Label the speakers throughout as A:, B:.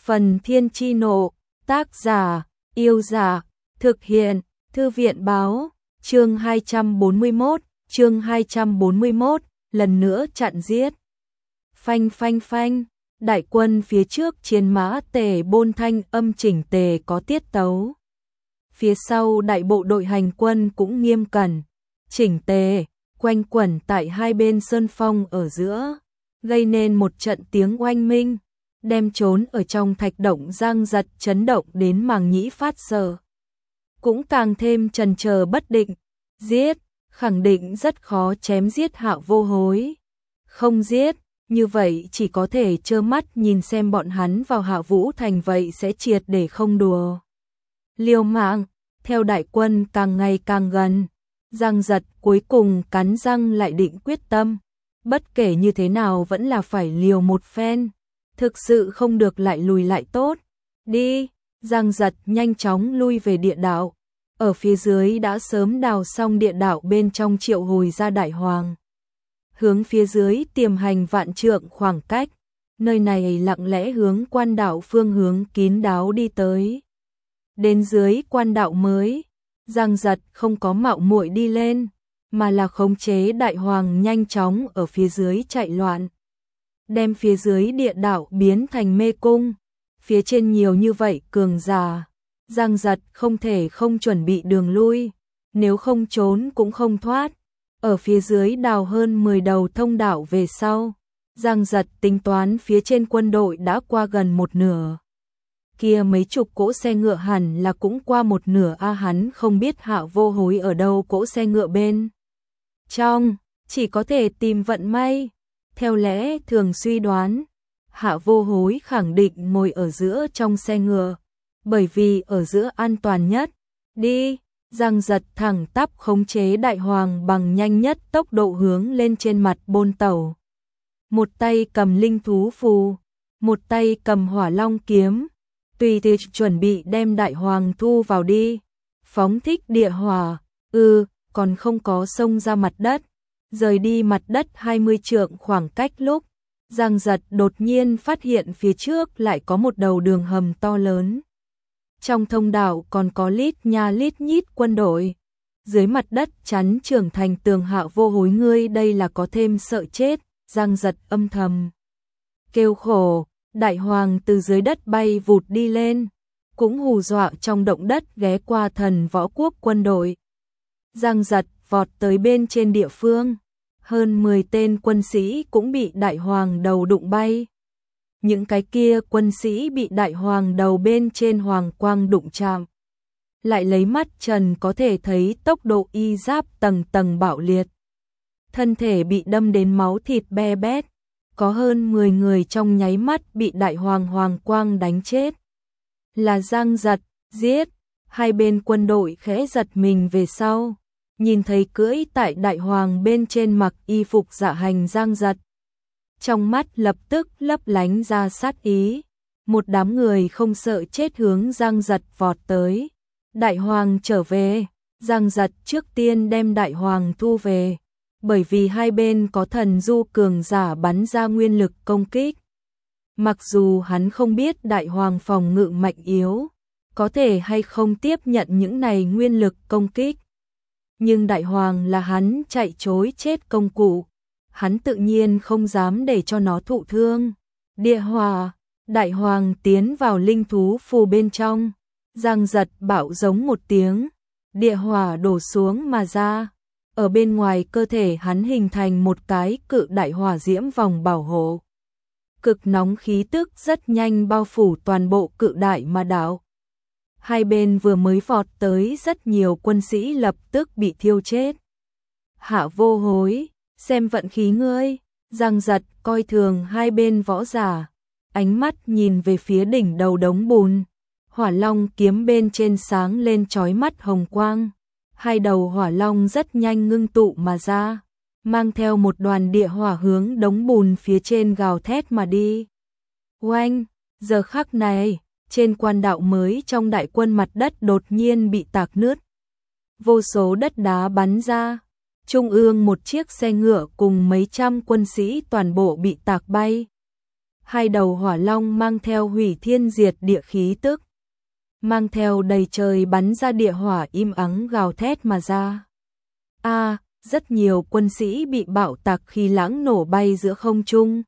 A: Phần Thiên Chi Nộ, tác giả, Yêu Giả, thực hiện, Thư viện Báo, chương 241, lần nữa chặn giết. Phanh phanh phanh, đại quân phía trước chiến mã tề bôn thanh âm chỉnh tề có tiết tấu. Phía sau đại bộ đội hành quân cũng nghiêm cẩn, chỉnh tề, quanh quẩn tại hai bên sơn phong ở giữa, gây nên một trận tiếng oanh minh, đem trốn ở trong thạch động Giang Giật chấn động đến màng nhĩ phát sợ. Cũng càng thêm chần chờ bất định, giết, khẳng định rất khó chém giết Hạ Vô Hối. Không giết, như vậy chỉ có thể trơ mắt nhìn xem bọn hắn vào Hạ Vũ Thành vậy sẽ triệt để không đùa. Liều mạng, theo đại quân càng ngày càng gần, Giang Giật cuối cùng cắn răng lại định quyết tâm, bất kể như thế nào vẫn là phải liều một phen, thực sự không được lại lùi lại tốt. Đi, Giang Giật nhanh chóng lui về địa đạo, ở phía dưới đã sớm đào xong địa đạo bên trong triệu hồi ra đại hoàng. Hướng phía dưới tiềm hành vạn trượng khoảng cách, nơi này lặng lẽ hướng quan đạo phương hướng kín đáo đi tới. Đến dưới quan đạo mới, Giang Giật không có mạo muội đi lên, mà là khống chế đại hoàng nhanh chóng ở phía dưới chạy loạn, đem phía dưới địa đạo biến thành mê cung. Phía trên nhiều như vậy cường giả, Giang Giật không thể không chuẩn bị đường lui, nếu không trốn cũng không thoát. Ở phía dưới đào hơn 10 đầu thông đạo về sau, Giang Giật tính toán phía trên quân đội đã qua gần một nửa. Kia mấy chục cỗ xe ngựa hẳn là cũng qua một nửa hắn không biết Hạ Vô Hối ở đâu cỗ xe ngựa bên trong, chỉ có thể tìm vận may. Theo lẽ thường suy đoán, Hạ Vô Hối khẳng định ngồi ở giữa trong xe ngựa, bởi vì ở giữa an toàn nhất. Đi, Giang Giật thẳng tắp khống chế đại hoàng bằng nhanh nhất tốc độ hướng lên trên mặt bôn tàu. Một tay cầm linh thú phù, một tay cầm hỏa long kiếm, tùy thì chuẩn bị đem đại hoàng thu vào đi. Phóng thích địa hỏa, còn không có xông ra mặt đất, rời đi mặt đất 20 trượng khoảng cách lúc, Giang Giật đột nhiên phát hiện phía trước lại có một đầu đường hầm to lớn. Trong thông đạo còn có lít nha lít nhít quân đội. Dưới mặt đất chắn trưởng thành tường. Hạ Vô Hối ngươi đây là có thêm sợ chết. Giang Giật âm thầm kêu khổ. Đại hoàng từ dưới đất bay vụt đi lên, cũng hù dọa trong động đất ghé qua thần võ quốc quân đội. Giang Giật vọt tới bên trên địa phương, hơn 10 tên quân sĩ cũng bị đại hoàng đầu đụng bay. Những cái kia quân sĩ bị đại hoàng đầu bên trên hoàng quang đụng chạm, lại lấy mắt trần có thể thấy tốc độ y giáp tầng tầng bạo liệt. Thân thể bị đâm đến máu thịt be bét, có hơn 10 người trong nháy mắt bị đại hoàng quang đánh chết. Là Giang Giật, giết, hai bên quân đội khẽ giật mình về sau, nhìn thấy cưỡi tại đại hoàng bên trên mặc y phục dạ hành Giang Giật. Trong mắt lập tức lấp lánh ra sát ý, một đám người không sợ chết hướng Giang Giật vọt tới. Đại hoàng trở về, Giang Giật trước tiên đem đại hoàng thu về, bởi vì hai bên có thần du cường giả bắn ra nguyên lực công kích. Mặc dù hắn không biết đại hoàng phòng ngự mạnh yếu, có thể hay không tiếp nhận những này nguyên lực công kích, nhưng đại hoàng là hắn chạy trối chết công cụ, hắn tự nhiên không dám để cho nó thụ thương. Địa hỏa, đại hoàng tiến vào linh thú phù bên trong, Giang Giật bạo giống một tiếng, địa hỏa đổ xuống mà ra, ở bên ngoài cơ thể hắn hình thành một cái cự đại hỏa diễm vòng bảo hộ. Cực nóng khí tức rất nhanh bao phủ toàn bộ cự đại ma đạo. Hai bên vừa mới vọt tới rất nhiều quân sĩ lập tức bị thiêu chết. Hạ Vô Hối, xem vận khí ngươi. Giang Giật coi thường hai bên võ giả, ánh mắt nhìn về phía đỉnh đầu đống bùn. Hỏa long kiếm bên trên sáng lên chói mắt hồng quang. Hai đầu hỏa long rất nhanh ngưng tụ mà ra, mang theo một đoàn địa hỏa hướng đống bùn phía trên gào thét mà đi. Oanh, giờ khắc này, trên quan đạo mới trong đại quân mặt đất đột nhiên bị tạc nứt. Vô số đất đá bắn ra, trung ương một chiếc xe ngựa cùng mấy trăm quân sĩ toàn bộ bị tạc bay. hai đầu hỏa long mang theo hủy thiên diệt địa khí tức, mang theo đầy trời bắn ra địa hỏa im ắng gào thét mà ra. Rất nhiều quân sĩ bị bạo tạc khí lãng nổ bay giữa không trung.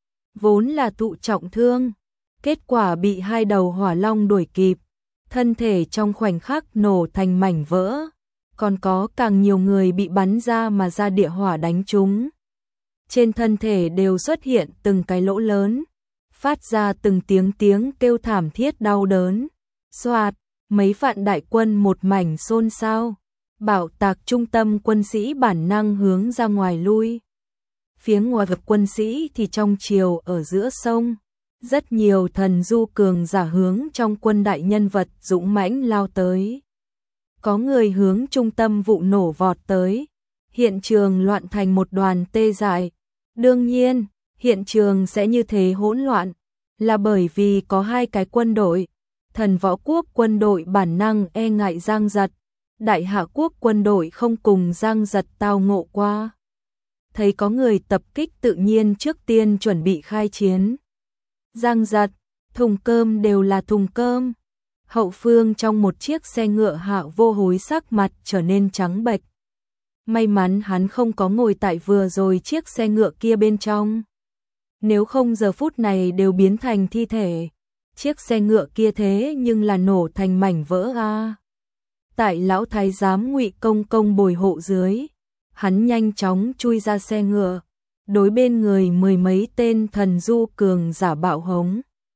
A: Vốn là thụ trọng thương, kết quả bị hai đầu hỏa long đuổi kịp, thân thể trong khoảnh khắc nổ thành mảnh vỡ, còn có càng nhiều người bị bắn ra mà ra địa hỏa đánh trúng. Trên thân thể đều xuất hiện từng cái lỗ lớn, phát ra từng tiếng kêu thảm thiết đau đớn. Xoạt, mấy vạn đại quân một mảnh xôn xao, bạo tạc trung tâm quân sĩ bản năng hướng ra ngoài lui. Phía ngoài gặp quân sĩ thì trong chiều ở giữa sông, rất nhiều thần du cường giả hướng trong quân đại nhân vật dũng mãnh lao tới. Có người hướng trung tâm vụ nổ vọt tới, hiện trường loạn thành một đoàn tê dại. Đương nhiên, hiện trường sẽ như thế hỗn loạn, là bởi vì có hai cái quân đội. Thần võ quốc quân đội bản năng e ngại Giang Giật, Đại Hạ quốc quân đội không cùng Giang Giật tao ngộ qua. Thấy có người tập kích tự nhiên trước tiên chuẩn bị khai chiến. Giang Giật, thùng cơm đều là thùng cơm. Hậu phương trong một chiếc xe ngựa Hạ Vô Hối sắc mặt trở nên trắng bệch. May mắn hắn không có ngồi tại vừa rồi chiếc xe ngựa kia bên trong. Nếu không giờ phút này đều biến thành thi thể. Chiếc xe ngựa kia thế nhưng là nổ thành mảnh vỡ a. Tại lão thái giám Ngụy Công Công bồi hộ dưới, hắn nhanh chóng chui ra xe ngựa, đối bên người mười mấy tên thần du cường giả bạo hống.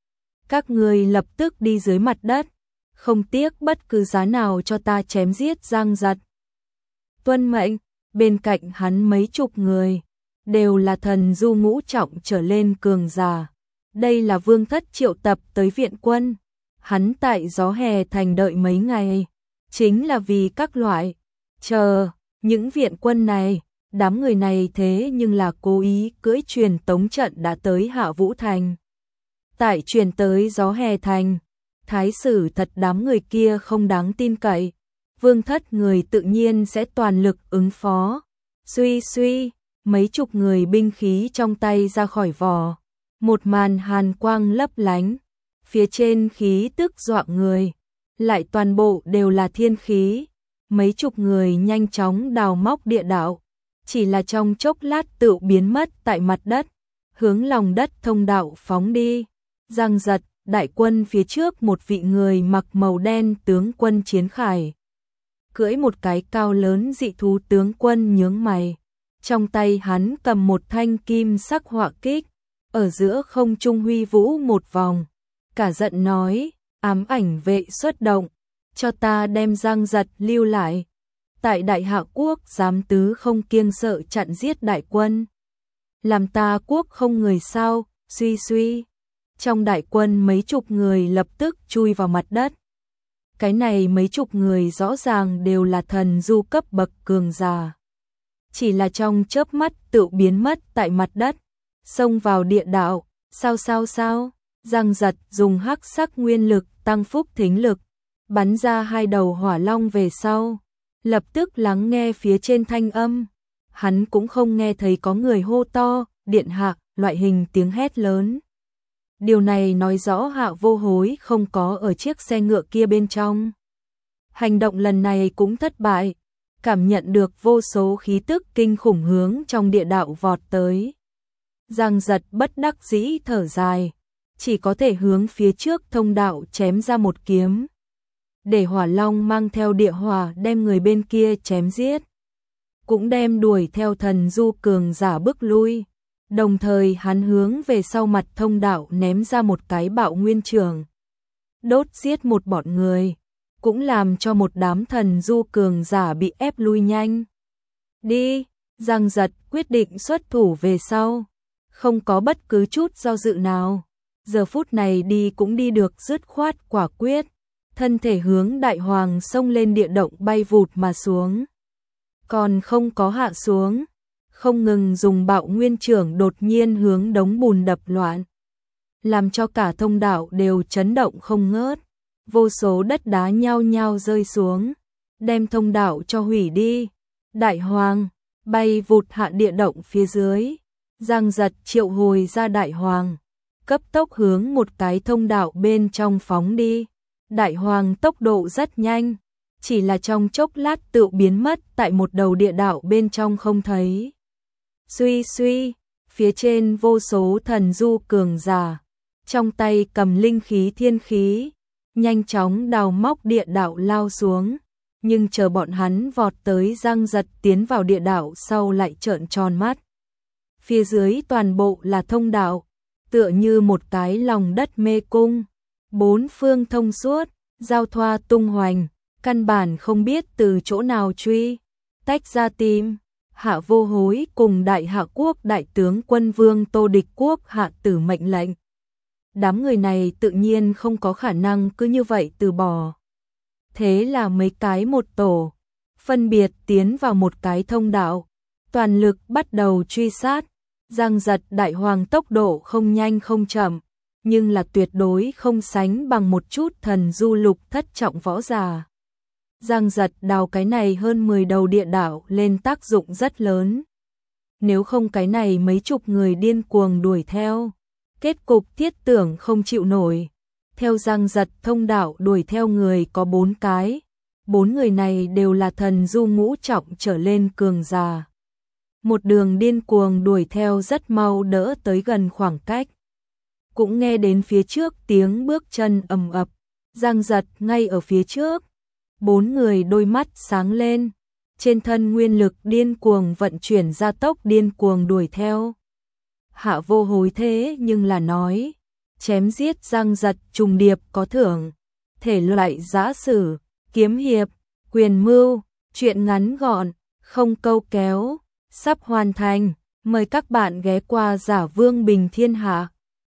A: Các người lập tức đi dưới mặt đất, không tiếc bất cứ giá nào cho ta chém giết Giang Giật. Tuân mệnh, bên cạnh hắn mấy chục người, đều là thần du ngũ trọng trở lên cường giả. Đây là Vương Thất triệu tập tới viện quân, hắn tại Gió Hè Thành đợi mấy ngày, chính là vì các loại, chờ, những viện quân này, đám người này thế nhưng là cố ý cưỡi truyền tống trận đã tới Hạ Vũ Thành. Tại truyền tới Gió Hè Thành, thái sử thật đám người kia không đáng tin cậy, Vương Thất người tự nhiên sẽ toàn lực ứng phó. Suy, mấy chục người binh khí trong tay ra khỏi vỏ. Một màn hàn quang lấp lánh, phía trên khí tức dọa người, lại toàn bộ đều là thiên khí. Mấy chục người nhanh chóng đào móc địa đạo, chỉ là trong chốc lát tự biến mất tại mặt đất, hướng lòng đất thông đạo phóng đi. Giang Giật, đại quân phía trước một vị người mặc màu đen tướng quân chiến khải, cưỡi một cái cao lớn dị thú tướng quân nhướng mày, trong tay hắn cầm một thanh kim sắc họa kích. Ở giữa không trung huy vũ một vòng, cả giận nói, ám ảnh vệ xuất động, cho ta đem Giang Giật lưu lại. Tại Đại Hạ quốc giám tứ không kiêng sợ chặn giết đại quân. Làm ta quốc không người sao, suy. Trong đại quân mấy chục người lập tức chui vào mặt đất. Cái này mấy chục người rõ ràng đều là thần du cấp bậc cường giả. Chỉ là trong chớp mắt tự biến mất tại mặt đất. Xông vào địa đạo, sao? Giang Giật dùng hắc sắc nguyên lực tăng phúc thính lực, bắn ra hai đầu hỏa long về sau, lập tức lắng nghe phía trên thanh âm. Hắn cũng không nghe thấy có người hô to, điện hạ, loại hình tiếng hét lớn. Điều này nói rõ Hạ Vô Hối không có ở chiếc xe ngựa kia bên trong. Hành động lần này cũng thất bại, cảm nhận được vô số khí tức kinh khủng hướng trong địa đạo vọt tới. Giang Giật bất đắc dĩ thở dài, chỉ có thể hướng phía trước thông đạo chém ra một kiếm, để hỏa long mang theo địa hỏa đem người bên kia chém giết, cũng đem đuổi theo thần du cường giả bước lui. Đồng thời hắn hướng về sau mặt thông đạo ném ra một cái bạo nguyên trường, đốt giết một bọn người, cũng làm cho một đám thần du cường giả bị ép lui nhanh. Đi, Giang Giật quyết định xuất thủ về sau, không có bất cứ chút do dự nào. Giờ phút này đi cũng đi được dứt khoát quả quyết, thân thể hướng đại hoàng xông lên địa động bay vụt mà xuống. Còn không có hạ xuống, không ngừng dùng bạo nguyên trưởng đột nhiên hướng đống bùn đập loạn, làm cho cả thông đạo đều chấn động không ngớt. Vô số đất đá nhao nhao rơi xuống, đem thông đạo cho hủy đi. Đại hoàng bay vụt hạ địa động phía dưới. Giang Giật triệu hồi ra đại hoàng, cấp tốc hướng một cái thông đạo bên trong phóng đi. Đại hoàng tốc độ rất nhanh, chỉ là trong chốc lát tự biến mất tại một đầu địa đạo bên trong không thấy. Suy suy, phía trên vô số thần du cường giả, trong tay cầm linh khí thiên khí, nhanh chóng đào móc địa đạo lao xuống, nhưng chờ bọn hắn vọt tới Giang Giật tiến vào địa đạo sau lại trợn tròn mắt. Phía dưới toàn bộ là thông đạo, tựa như một cái lòng đất mê cung, bốn phương thông suốt, giao thoa tung hoành, căn bản không biết từ chỗ nào truy, tách ra tìm. Hạ Vô Hối cùng Đại Hạ Quốc đại tướng quân vương Tô Địch Quốc hạ tử mệnh lệnh. Đám người này tự nhiên không có khả năng cứ như vậy từ bỏ. Thế là mấy cái một tổ, phân biệt tiến vào một cái thông đạo, toàn lực bắt đầu truy sát. Giang Giật đại hoàng tốc độ không nhanh không chậm, nhưng là tuyệt đối không sánh bằng một chút thần du lục thất trọng võ giả. Giang Giật đào cái này hơn 10 đầu địa đạo lên tác dụng rất lớn. Nếu không cái này mấy chục người điên cuồng đuổi theo, kết cục Thiết Tưởng không chịu nổi. Theo Giang Giật thông đạo đuổi theo người có 4 cái, 4 người này đều là thần du ngũ trọng trở lên cường giả. Một đường điên cuồng đuổi theo rất mau đỡ tới gần khoảng cách. Cũng nghe đến phía trước tiếng bước chân ầm ập, Giang Giật ngay ở phía trước. 4 người đôi mắt sáng lên, trên thân nguyên lực điên cuồng vận chuyển ra tốc điên cuồng đuổi theo. Hạ Vô Hối thế nhưng là nói, chém giết Giang Giật trùng điệp có thưởng, thể loại giã sử, kiếm hiệp, quyền mưu, truyện ngắn gọn, không câu kéo, sắp hoàn thành, mời các bạn ghé qua Giả Vương Bình Thiên Hạ.